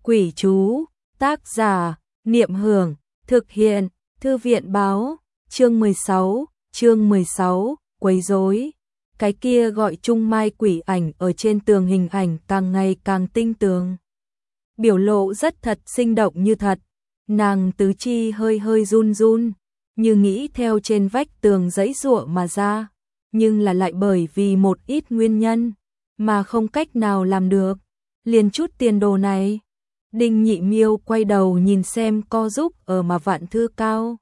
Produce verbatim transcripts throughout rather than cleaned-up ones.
Quỷ chú, tác giả, Niệm Hưởng, thực hiện, Thư viện báo, chương mười sáu, chương mười sáu, quấy rối. Cái kia gọi Trung Mai quỷ ảnh ở trên tường hình ảnh càng ngày càng tinh tường. Biểu lộ rất thật sinh động như thật, nàng tứ chi hơi hơi run run, như nghĩ theo trên vách tường giãy giụa mà ra, nhưng là lại bởi vì một ít nguyên nhân mà không cách nào làm được. Liền chút tiền đồ này. Đinh Nhị Miêu quay đầu nhìn xem co giúp ở mà Vạn Thư Cao.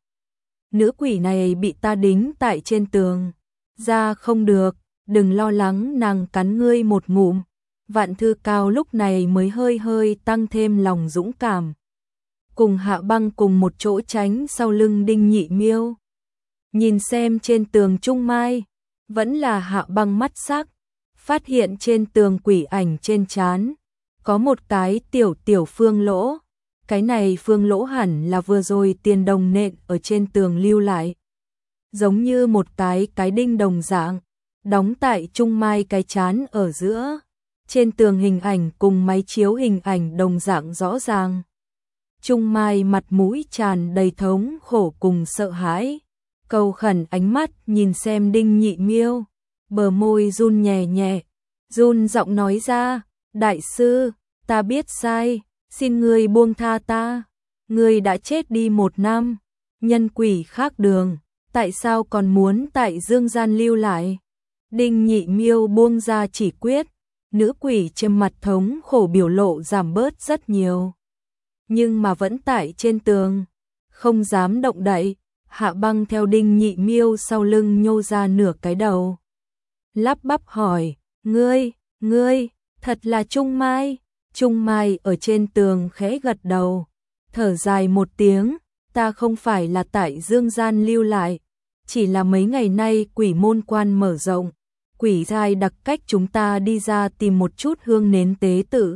Nữ quỷ này bị ta đính tại trên tường. Ra không được, đừng lo lắng, nàng cắn ngươi một ngụm. Vạn Thư Cao lúc này mới hơi hơi tăng thêm lòng dũng cảm. Cùng Hạ Băng cùng một chỗ tránh sau lưng Đinh Nhị Miêu. Nhìn xem trên tường Trung Mai, vẫn là Hạ Băng mắt sắc, phát hiện trên tường quỷ ảnh trên trán có một cái tiểu tiểu phương lỗ. Cái này phương lỗ hẳn là vừa rồi tiền đồng nện ở trên tường lưu lại. Giống như một cái cái đinh đồng dạng, đóng tại Trung Mai cái trán ở giữa. Trên tường hình ảnh cùng máy chiếu hình ảnh đồng dạng rõ ràng. Trung Mai mặt mũi tràn đầy thống khổ cùng sợ hãi, cầu khẩn ánh mắt nhìn xem Đinh Nhị Miêu, bờ môi run nhẹ nhẹ, run giọng nói ra, đại sư, ta biết sai, xin ngươi buông tha ta, ngươi đã chết đi một năm, nhân quỷ khác đường, tại sao còn muốn tại dương gian lưu lại? Đinh Nhị Miêu buông ra chỉ quyết, nữ quỷ trên mặt thống khổ biểu lộ giảm bớt rất nhiều. Nhưng mà vẫn tại trên tường, không dám động đậy. Hạ Băng theo Đinh Nhị Miêu sau lưng nhô ra nửa cái đầu, lắp bắp hỏi, ngươi, ngươi, thật là Trung Mai? Trung Mai ở trên tường khẽ gật đầu, thở dài một tiếng, ta không phải là tại dương gian lưu lại, chỉ là mấy ngày nay quỷ môn quan mở rộng, quỷ giai đặc cách chúng ta đi ra tìm một chút hương nến tế tự.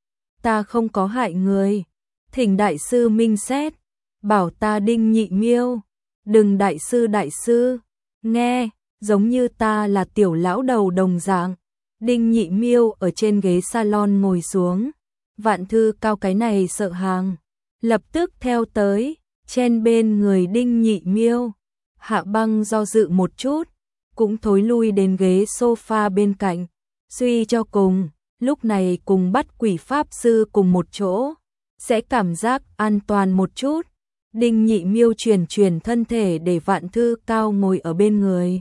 Ta không có hại người, thỉnh đại sư minh xét, bảo ta Đinh Nhị Miêu. Đừng đại sư đại sư, nghe, giống như ta là tiểu lão đầu đồng dạng. Đinh Nhị Miêu ở trên ghế salon ngồi xuống, Vạn Thư Cao cái này sợ hàng, lập tức theo tới, chen bên người Đinh Nhị Miêu. Hạ Băng do dự một chút, cũng thối lui đến ghế sofa bên cạnh, suy cho cùng, lúc này cùng bắt quỷ pháp sư cùng một chỗ, sẽ cảm giác an toàn một chút. Đinh Nhị Miêu chuyển chuyển thân thể để Vạn Thư Cao ngồi ở bên người.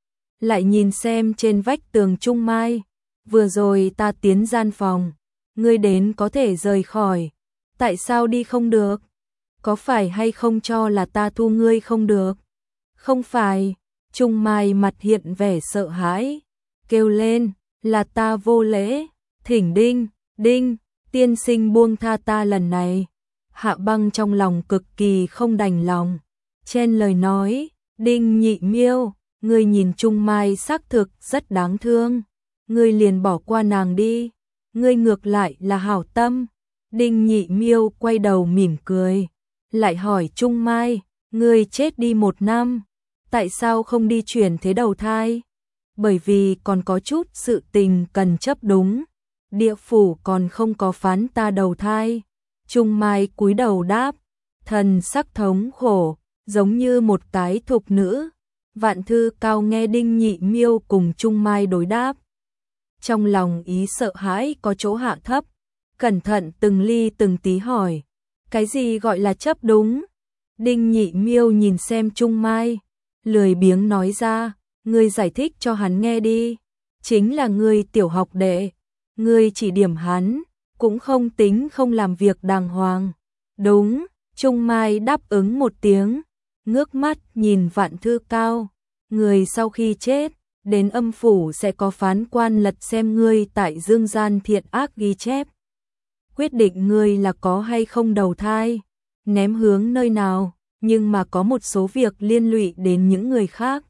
Lại nhìn xem trên vách tường Trung Mai, vừa rồi ta tiến gian phòng, ngươi đến có thể rời khỏi, tại sao đi không được? Có phải hay không cho là ta thu ngươi không được? Không phải, Trung Mai mặt hiện vẻ sợ hãi, kêu lên, là ta vô lễ, thỉnh Đinh, Đinh, tiên sinh buông tha ta lần này. Hạ Băng trong lòng cực kỳ không đành lòng, chen lời nói, Đinh Nhị Miêu, ngươi nhìn Trung Mai xác thực rất đáng thương, ngươi liền bỏ qua nàng đi, ngươi ngược lại là hảo tâm. Đinh Nhị Miêu quay đầu mỉm cười, lại hỏi Trung Mai, ngươi chết đi một năm, tại sao không đi chuyển thế đầu thai? Bởi vì còn có chút sự tình cần chấp đúng, địa phủ còn không có phán ta đầu thai. Trung Mai cúi đầu đáp, thần sắc thống khổ, giống như một cái thục nữ. Vạn Thư Cao nghe Đinh Nhị Miêu cùng Trung Mai đối đáp, trong lòng ý sợ hãi có chỗ hạ thấp, cẩn thận từng ly từng tí hỏi, cái gì gọi là chấp đúng? Đinh Nhị Miêu nhìn xem Trung Mai, lười biếng nói ra, ngươi giải thích cho hắn nghe đi, chính là ngươi tiểu học đệ, ngươi chỉ điểm hắn, cũng không tính không làm việc đàng hoàng. Đúng, Trung Mai đáp ứng một tiếng, ngước mắt nhìn Vạn Thư Cao, người sau khi chết, đến âm phủ sẽ có phán quan lật xem ngươi tại dương gian thiện ác ghi chép. Quyết định ngươi là có hay không đầu thai, ném hướng nơi nào, nhưng mà có một số việc liên lụy đến những người khác.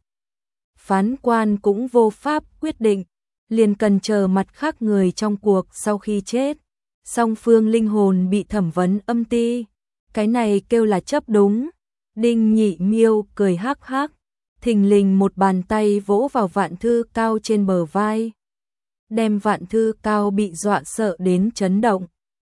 Phán quan cũng vô pháp quyết định, liền cần chờ mặt khác người trong cuộc sau khi chết. Song phương linh hồn bị thẩm vấn âm ti, cái này kêu là chấp đúng. Đinh Nhị Miêu cười hắc hắc, thình lình một bàn tay vỗ vào Vạn Thư Cao trên bờ vai, đem Vạn Thư Cao bị dọa sợ đến chấn động.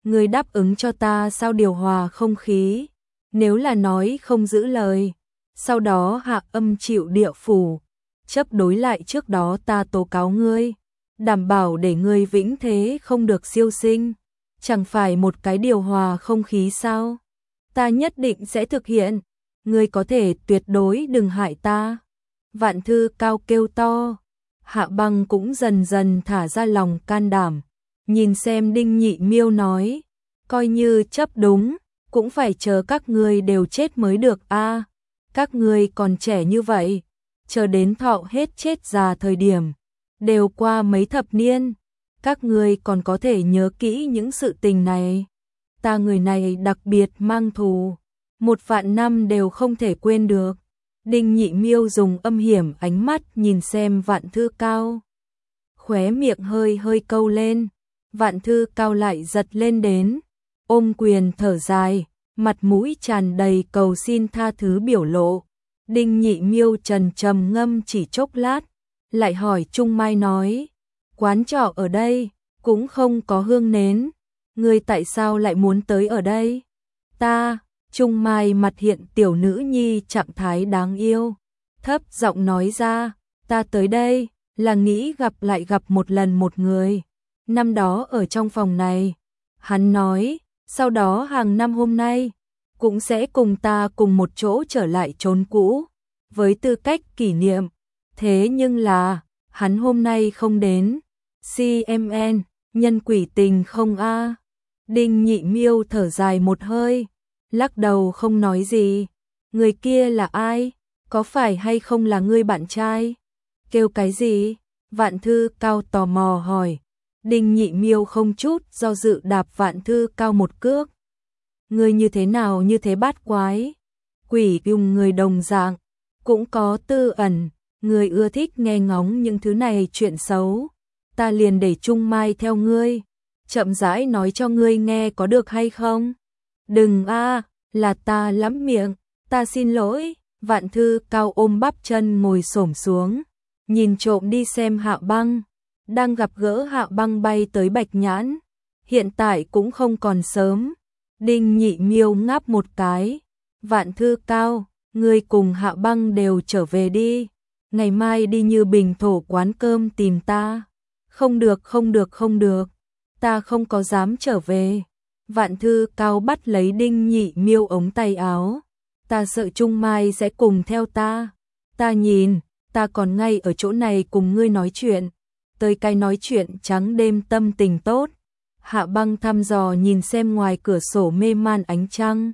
Ngươi đáp ứng cho ta sao điều hòa không khí, nếu là nói không giữ lời, sau đó hạ âm chịu địa phủ, chấp đối lại trước đó ta tố cáo ngươi, đảm bảo để ngươi vĩnh thế không được siêu sinh, chẳng phải một cái điều hòa không khí sao? Ta nhất định sẽ thực hiện, ngươi có thể tuyệt đối đừng hại ta. Vạn Thư Cao kêu to, Hạ Băng cũng dần dần thả ra lòng can đảm, nhìn xem Đinh Nhị Miêu nói, coi như chấp đúng, cũng phải chờ các ngươi đều chết mới được a. Các ngươi còn trẻ như vậy, chờ đến thọ hết chết già thời điểm, đều qua mấy thập niên, các ngươi còn có thể nhớ kỹ những sự tình này. Ta người này đặc biệt mang thù, một vạn năm đều không thể quên được. Đinh Nhị Miêu dùng âm hiểm ánh mắt nhìn xem Vạn Thư Cao, khóe miệng hơi hơi câu lên. Vạn Thư Cao lại giật lên đến, ôm quyền thở dài, mặt mũi tràn đầy cầu xin tha thứ biểu lộ. Đinh Nhị Miêu trần trầm ngâm chỉ chốc lát, lại hỏi Trung Mai nói, quán trọ ở đây cũng không có hương nến, ngươi tại sao lại muốn tới ở đây? Ta, Trung Mai mặt hiện tiểu nữ nhi trạng thái đáng yêu, thấp giọng nói ra, ta tới đây là nghĩ gặp lại gặp một lần một người, năm đó ở trong phòng này. Hắn nói, sau đó hàng năm hôm nay cũng sẽ cùng ta cùng một chỗ trở lại chốn cũ, với tư cách kỷ niệm. Thế nhưng là, hắn hôm nay không đến. xê em en, nhân quỷ tình không a? Đinh Nhị Miêu thở dài một hơi, lắc đầu không nói gì. Người kia là ai? Có phải hay không là ngươi bạn trai? Kêu cái gì? Vạn Thư Cao tò mò hỏi. Đinh Nhị Miêu không chút do dự đạp Vạn Thư Cao một cước. Ngươi như thế nào như thế bát quái? Quỷ dùng người đồng dạng, cũng có tư ẩn, người ưa thích nghe ngóng những thứ này chuyện xấu. Ta liền để Trung Mai theo ngươi, chậm rãi nói cho ngươi nghe có được hay không? Đừng a, là ta lắm miệng, ta xin lỗi. Vạn Thư Cao ôm bắp chân ngồi xổm xuống, nhìn trộm đi xem Hạ Băng. Đang gặp gỡ Hạ Băng bay tới Bạch Nhãn, hiện tại cũng không còn sớm. Đinh Nhị Miêu ngáp một cái, Vạn Thư Cao, ngươi cùng Hạ Băng đều trở về đi, ngày mai đi Như Bình Thổ quán cơm tìm ta. Không được không được không được, ta không có dám trở về. Vạn Thư Cao bắt lấy Đinh Nhị Miêu ống tay áo, ta sợ Trung Mai sẽ cùng theo ta. Ta nhìn, ta còn ngay ở chỗ này cùng ngươi nói chuyện, tới cái nói chuyện trắng đêm tâm tình tốt. Hạ Băng thăm dò nhìn xem ngoài cửa sổ mê man ánh trăng,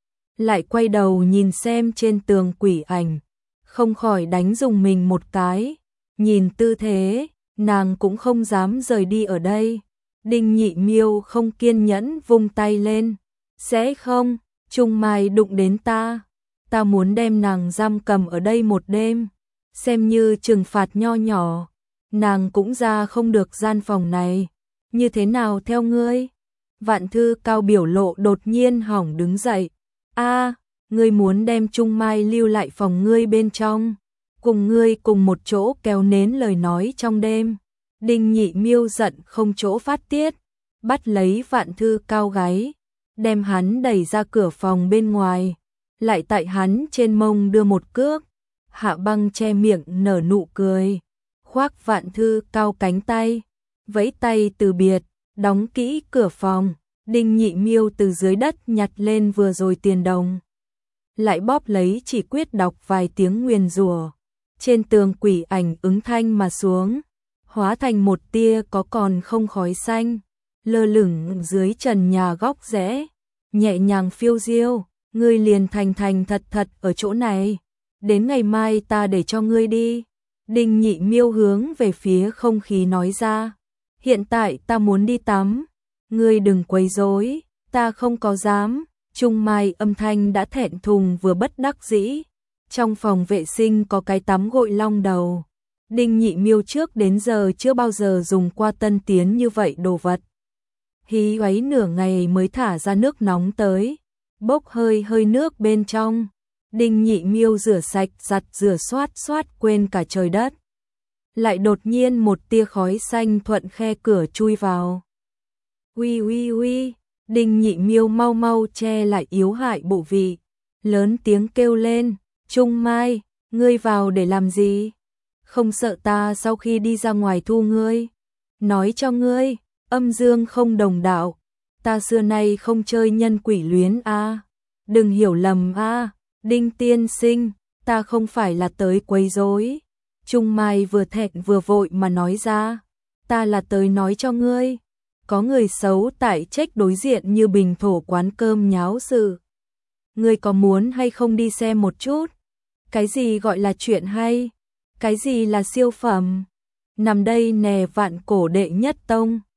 lại quay đầu nhìn xem trên tường quỷ ảnh, không khỏi đánh dùng mình một cái. Nhìn tư thế, nàng cũng không dám rời đi ở đây. Đinh Nhị Miêu không kiên nhẫn vung tay lên, sẽ không, Trung Mai đụng đến ta, ta muốn đem nàng giam cầm ở đây một đêm, xem như trừng phạt nho nhỏ. Nàng cũng ra không được gian phòng này, như thế nào theo ngươi? Vạn Thư Cao biểu lộ đột nhiên hỏng đứng dậy. A, ngươi muốn đem Trung Mai lưu lại phòng ngươi bên trong, cùng ngươi cùng một chỗ kéo nến lời nói trong đêm. Đinh Nhị Miêu giận không chỗ phát tiết, bắt lấy Vạn Thư Cao gáy, đem hắn đẩy ra cửa phòng bên ngoài, lại tại hắn trên mông đưa một cước. Hạ Băng che miệng nở nụ cười, khoác Vạn Thư Cao cánh tay, vẫy tay từ biệt, đóng kỹ cửa phòng. Đinh Nhị Miêu từ dưới đất nhặt lên vừa rồi tiền đồng, lại bóp lấy chỉ quyết đọc vài tiếng nguyền rủa. Trên tường quỷ ảnh ứng thanh mà xuống, hóa thành một tia có còn không khói xanh, lơ lửng dưới trần nhà góc rẽ, nhẹ nhàng phiêu diêu. Ngươi liền thành thành thật thật ở chỗ này, đến ngày mai ta để cho ngươi đi. Đinh Nhị Miêu hướng về phía không khí nói ra, hiện tại ta muốn đi tắm, ngươi đừng quấy rối. Ta không có dám. Trung Mai âm thanh đã thẹn thùng vừa bất đắc dĩ. Trong phòng vệ sinh có cái tắm gội long đầu, Đinh Nhị Miêu trước đến giờ chưa bao giờ dùng qua tân tiến như vậy đồ vật. Hí ấy nửa ngày mới thả ra nước nóng tới, bốc hơi hơi nước bên trong. Đinh Nhị Miêu rửa sạch giặt rửa xoát xoát quên cả trời đất. Lại đột nhiên một tia khói xanh thuận khe cửa chui vào. Uy uy uy, Đinh Nhị Miêu mau mau che lại yếu hại bộ vị, lớn tiếng kêu lên, Trung Mai, ngươi vào để làm gì? Không sợ ta sau khi đi ra ngoài thu ngươi? Nói cho ngươi, âm dương không đồng đạo, ta xưa nay không chơi nhân quỷ luyến a. Đừng hiểu lầm a, Đinh tiên sinh, ta không phải là tới quấy rối. Trung Mai vừa thẹn vừa vội mà nói ra, ta là tới nói cho ngươi, có người xấu tại trách đối diện như bình thổ quán cơm nháo sự. Ngươi có muốn hay không đi xem một chút? Cái gì gọi là chuyện hay? Cái gì là siêu phẩm? Nằm đây nè vạn cổ đệ nhất tông.